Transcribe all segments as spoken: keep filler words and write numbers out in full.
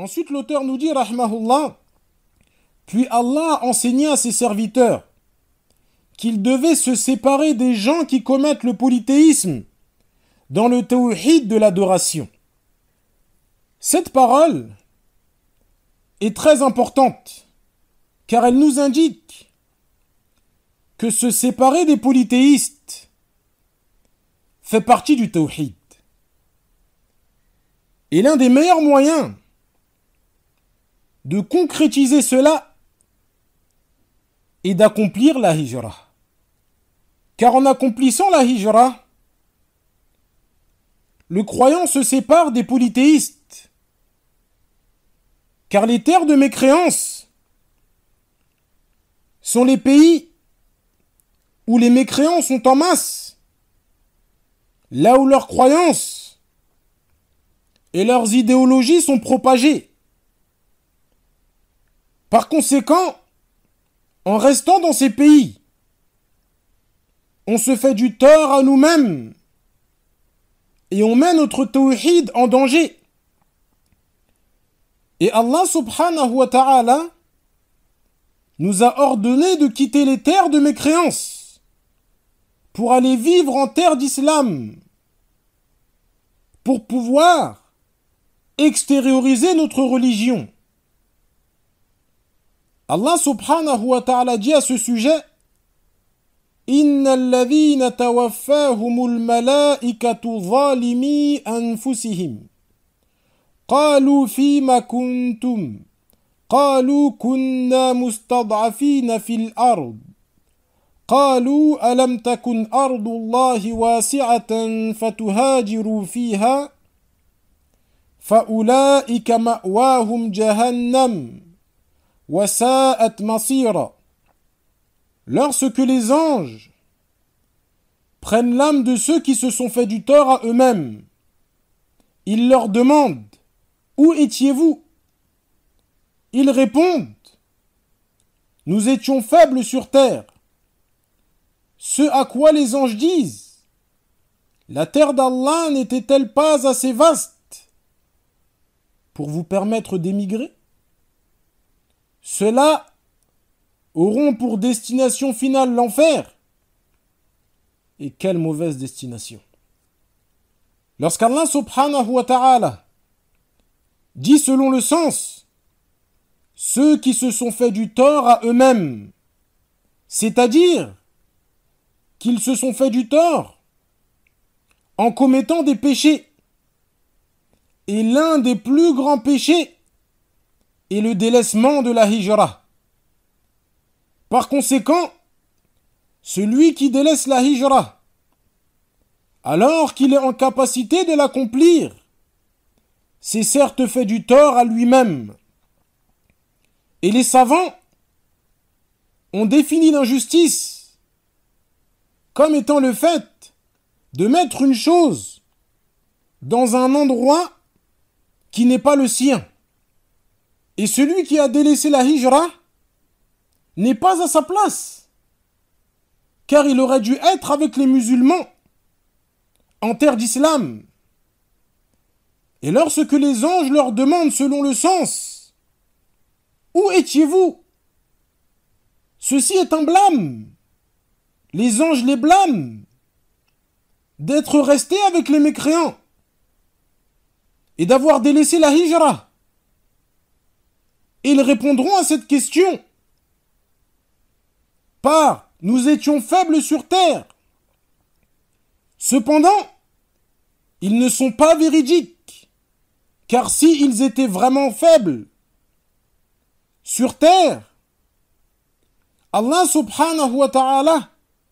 Ensuite, l'auteur nous dit, rahmahullah, puis Allah a enseigné à ses serviteurs qu'ils devaient se séparer des gens qui commettent le polythéisme dans le tawhid de l'adoration. Cette parole est très importante car elle nous indique que se séparer des polythéistes fait partie du tawhid. Et l'un des meilleurs moyens de concrétiser cela est d'accomplir la hijra. Car en accomplissant la hijra, le croyant se sépare des polythéistes. Car les terres de mécréance sont les pays où les mécréants sont en masse, là où leurs croyances et leurs idéologies sont propagées. Par conséquent, en restant dans ces pays, on se fait du tort à nous-mêmes et on met notre tawhid en danger. Et Allah subhanahu wa ta'ala nous a ordonné de quitter les terres de mécréance pour aller vivre en terre d'islam, pour pouvoir extérioriser notre religion. Allah subhanahu wa ta'ala dit à ce sujet: Inna alladhina tawaffahumul malaikatu zalimi anfusihim qalu fima kuntum qalu kunna mustad'afina fil ard qalu alam takun ardullahi wasi'atan fatuhajiru fiha faulaika ma'wahum jahannam wa sa'at masira. Lorsque les anges prennent l'âme de ceux qui se sont fait du tort à eux-mêmes, ils leur demandent: où étiez-vous? Ils répondent: nous étions faibles sur terre. Ce à quoi les anges disent: la terre d'Allah n'était-elle pas assez vaste pour vous permettre d'émigrer? Ceux-là auront pour destination finale l'enfer. Et quelle mauvaise destination. Lorsqu'Allah subhanahu wa ta'ala dit selon le sens ceux qui se sont fait du tort à eux-mêmes, c'est-à-dire qu'ils se sont fait du tort en commettant des péchés. Et l'un des plus grands péchés est le délaissement de la hijra. Par conséquent, celui qui délaisse la hijra, alors qu'il est en capacité de l'accomplir, s'est certes fait du tort à lui-même. Et les savants ont défini l'injustice comme étant le fait de mettre une chose dans un endroit qui n'est pas le sien. Et celui qui a délaissé la hijra n'est pas à sa place, car il aurait dû être avec les musulmans en terre d'islam. Et lorsque les anges leur demandent selon le sens: où étiez-vous? Ceci est un blâme. Les anges les blâment d'être restés avec les mécréants et d'avoir délaissé la hijra. Et ils répondront à cette question par: nous étions faibles sur terre. Cependant, ils ne sont pas véridiques, car s'ils étaient vraiment faibles sur terre, Allah subhanahu wa ta'ala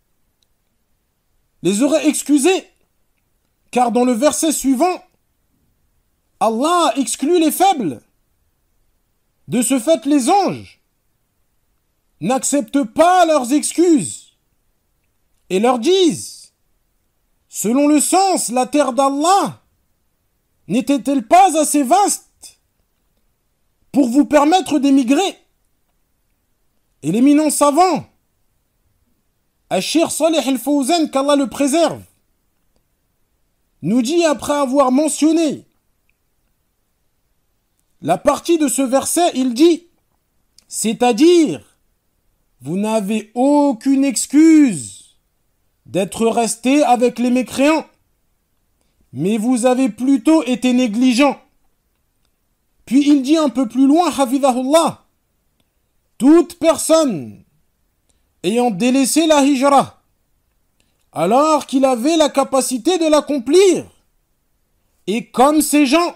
les aurait excusés, car dans le verset suivant, Allah a exclu les faibles. De ce fait, les anges n'acceptent pas leurs excuses et leur disent: selon le sens, la terre d'Allah n'était-elle pas assez vaste pour vous permettre d'émigrer? Et l'éminent savant, Al-Cheikh Salih Al-Fawzan, qu'Allah le préserve, nous dit, après avoir mentionné la partie de ce verset, il dit, c'est-à-dire, vous n'avez aucune excuse d'être resté avec les mécréants, mais vous avez plutôt été négligent. Puis il dit un peu plus loin, hafidhahullah, toute personne ayant délaissé la hijra, alors qu'il avait la capacité de l'accomplir, et comme ces gens,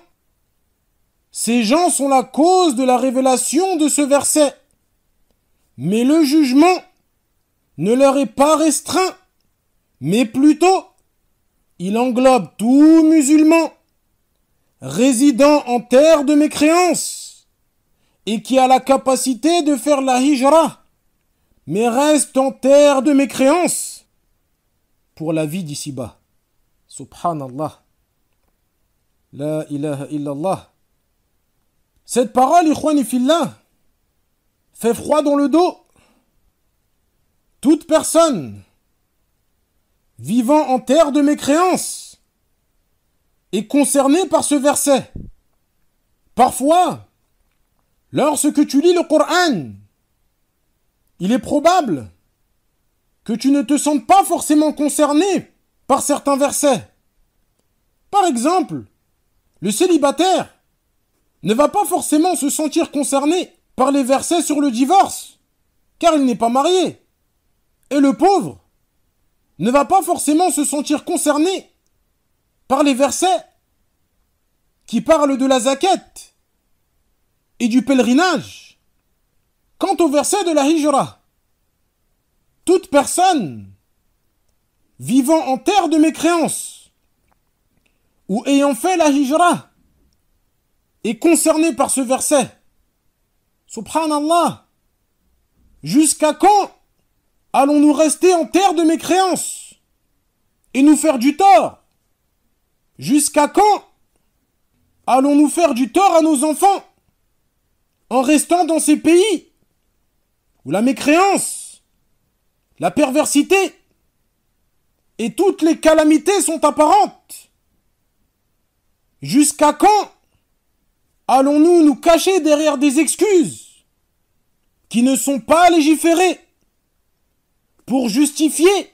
ces gens sont la cause de la révélation de ce verset, mais le jugement ne leur est pas restreint, mais plutôt, il englobe tout musulman résidant en terre de mécréance et qui a la capacité de faire la hijra, mais reste en terre de mécréance pour la vie d'ici-bas. Subhanallah. La ilaha illallah. Cette parole, ikhwani fillah, fait froid dans le dos. Toute personne vivant en terre de mécréance est concernée par ce verset. Parfois, lorsque tu lis le Coran, il est probable que tu ne te sentes pas forcément concerné par certains versets. Par exemple, le célibataire ne va pas forcément se sentir concerné par les versets sur le divorce, car il n'est pas marié. Et le pauvre ne va pas forcément se sentir concerné par les versets qui parlent de la zakat et du pèlerinage. Quant au verset de la hijra, toute personne vivant en terre de mécréance ou ayant fait la hijra est concernée par ce verset. Subhanallah. Jusqu'à quand allons-nous rester en terre de mécréance et nous faire du tort? Jusqu'à quand allons-nous faire du tort à nos enfants en restant dans ces pays où la mécréance, la perversité et toutes les calamités sont apparentes? Jusqu'à quand allons-nous nous cacher derrière des excuses qui ne sont pas légiférées pour justifier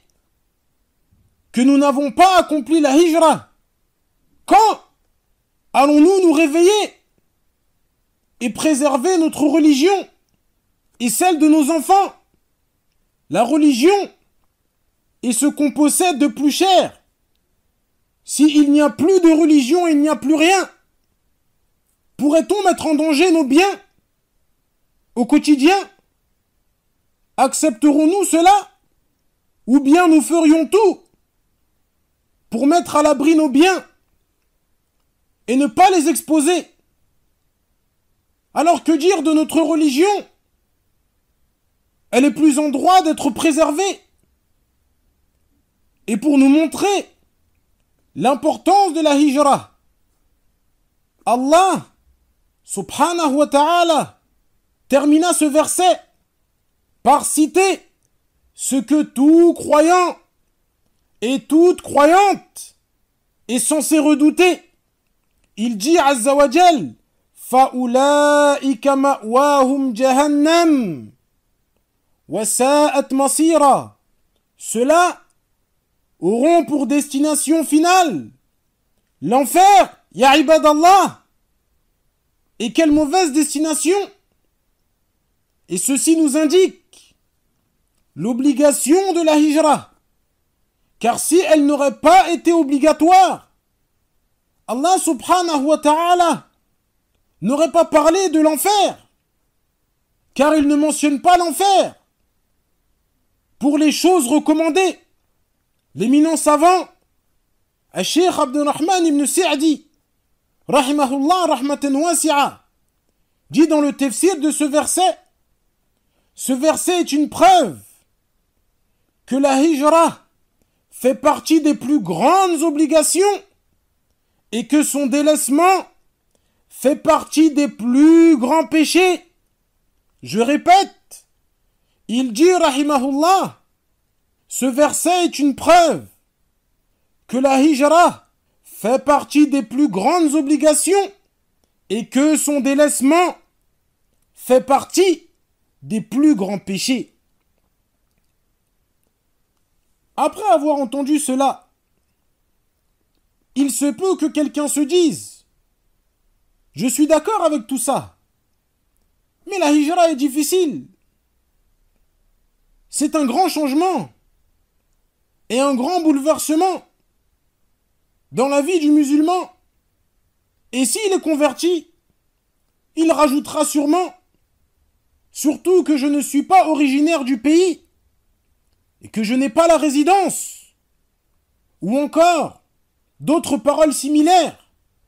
que nous n'avons pas accompli la hijra? Quand allons-nous nous réveiller et préserver notre religion et celle de nos enfants? La religion est ce qu'on possède de plus cher. S'il n'y a plus de religion, il n'y a plus rien. Pourrait-on mettre en danger nos biens au quotidien? Accepterons-nous cela? Ou bien nous ferions tout pour mettre à l'abri nos biens et ne pas les exposer? Alors que dire de notre religion? Elle est plus en droit d'être préservée. Et pour nous montrer l'importance de la hijra, Allah subhanahu wa ta'ala termina ce verset par citer ce que tout croyant et toute croyante est censé redouter. Il dit azza wa jal, فَأُولَٰئِكَ مَأْوَاهُمْ جَهَنَّمْ وَسَاءَتْ مَصِيرًا. Ceux-là auront pour destination finale l'enfer, ya ibadallah. Et quelle mauvaise destination! Et ceci nous indique l'obligation de la hijra. Car si elle n'aurait pas été obligatoire, Allah subhanahu wa ta'ala n'aurait pas parlé de l'enfer. Car il ne mentionne pas l'enfer. Pour les choses recommandées, l'éminent savant, Cheikh Abdurrahman ibn Sa'di, rahimahullah rahmatan wasi'a, dit dans le tafsir de ce verset, ce verset est une preuve que la hijra fait partie des plus grandes obligations et que son délaissement fait partie des plus grands péchés. Je répète, il dit rahimahullah, ce verset est une preuve que la hijra fait partie des plus grandes obligations et que son délaissement fait partie des plus grands péchés. Après avoir entendu cela, il se peut que quelqu'un se dise « Je suis d'accord avec tout ça, mais la hijra est difficile. C'est un grand changement et un grand bouleversement dans la vie du musulman. Et s'il est converti, il rajoutera sûrement, surtout que je ne suis pas originaire du pays et que je n'ai pas la résidence, ou encore d'autres paroles similaires.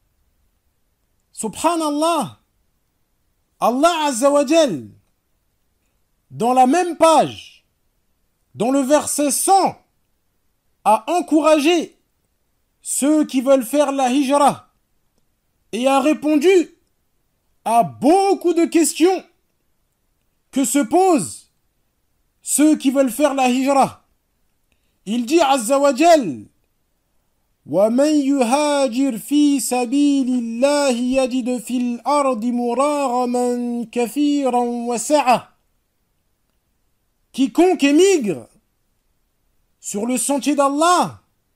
Subhanallah, Allah Azza wa Jal, dans la même page, dans le verset cent, a encouragé ceux qui veulent faire la hijra et a répondu à beaucoup de questions que se posent ceux qui veulent faire la hijra. Il dit Azza wa Jal وَمَنْ يُهَاجِرْ فِي سَبِيلِ اللَّهِ يَجِدْ فِي الْأَرْضِ مُرَاغَمًا كَثِيرًا وَسَعَةً. Quiconque émigre sur le sentier d'Allah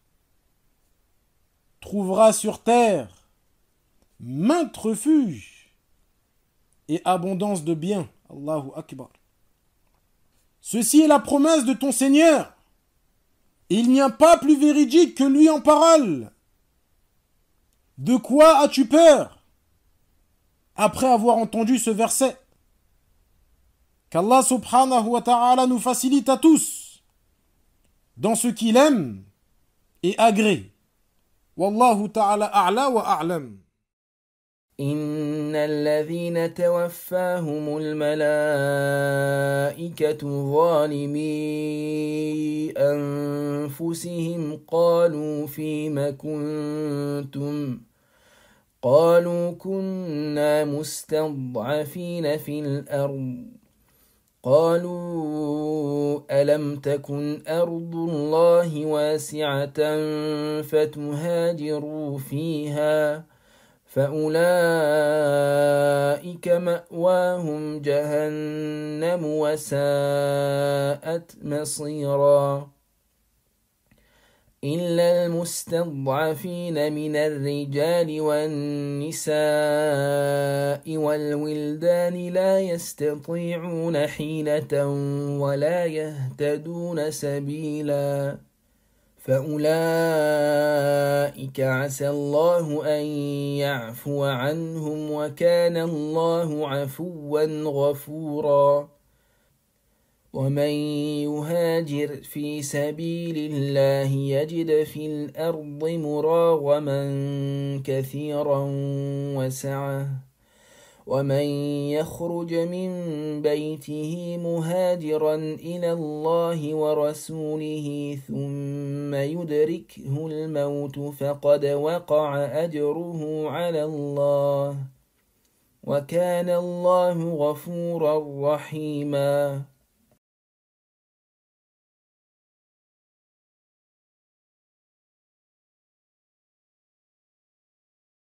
trouvera sur terre maintes refuges et abondance de biens. Allahu Akbar. Ceci est la promesse de ton Seigneur. Il n'y a pas plus véridique que lui en parole. De quoi as-tu peur après avoir entendu ce verset? Qu'Allah subhanahu wa ta'ala nous facilite à tous dans ce qu'il aime et agrée. Wallahu ta'ala a'la wa a'lam. إن الذين توفاهم الملائكة ظالمي أنفسهم قالوا فيم كنتم قالوا كنا مستضعفين في الأرض قالوا ألم تكن أرض الله واسعة فتهاجروا فيها فأولئك مأواهم جهنم وساءت مصيرا إلا المستضعفين من الرجال والنساء والولدان لا يستطيعون حيلة ولا يهتدون سبيلا فأولئك عسى الله أن يعفو عنهم وكان الله عفوا غفورا ومن يهاجر في سبيل الله يجد في الأرض مراغما كثيرا وسعة ومن يخرج من بيته مهاجرا إلى الله ورسوله ثم يدركه الموت فقد وقع أجره على الله وكان الله غفورا رحيما